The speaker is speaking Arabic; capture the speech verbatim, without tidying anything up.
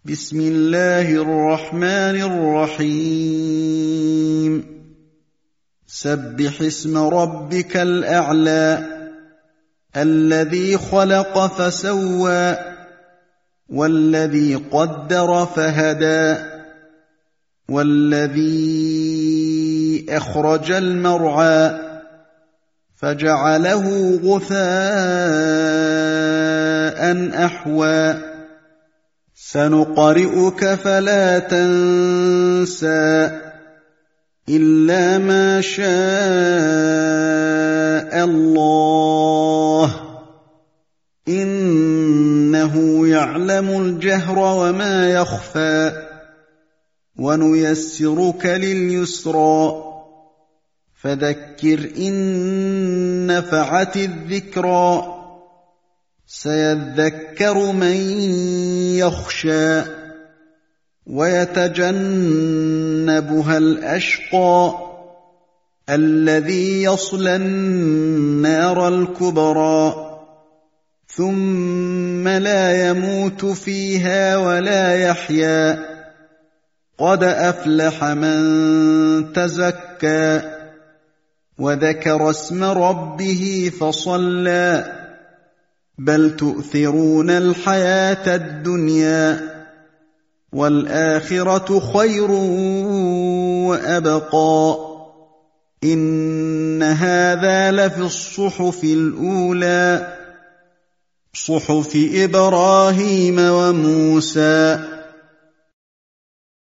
بسم الله الرحمن الرحيم سبح اسم ربك الأعلى الذي خلق فسوى والذي قدر فهدى والذي أخرج المرعى فجعله غثاء أحوى سنقرئك فلا تنسى إلا ما شاء الله إنه يعلم الجهر وما يخفى ونيسرك لليسرى فذكر إن نفعت الذكرى سيذكر من يخشى ويتجنبها الأشقى الذي يصلى النار الكبرى ثم لا يموت فيها ولا يحيا قد أفلح من تزكى وذكر اسم ربه فصلى بل تؤثرون الحياة الدنيا والآخرة خير وأبقى إن هذا لفي الصحف الأولى صحف إبراهيم وموسى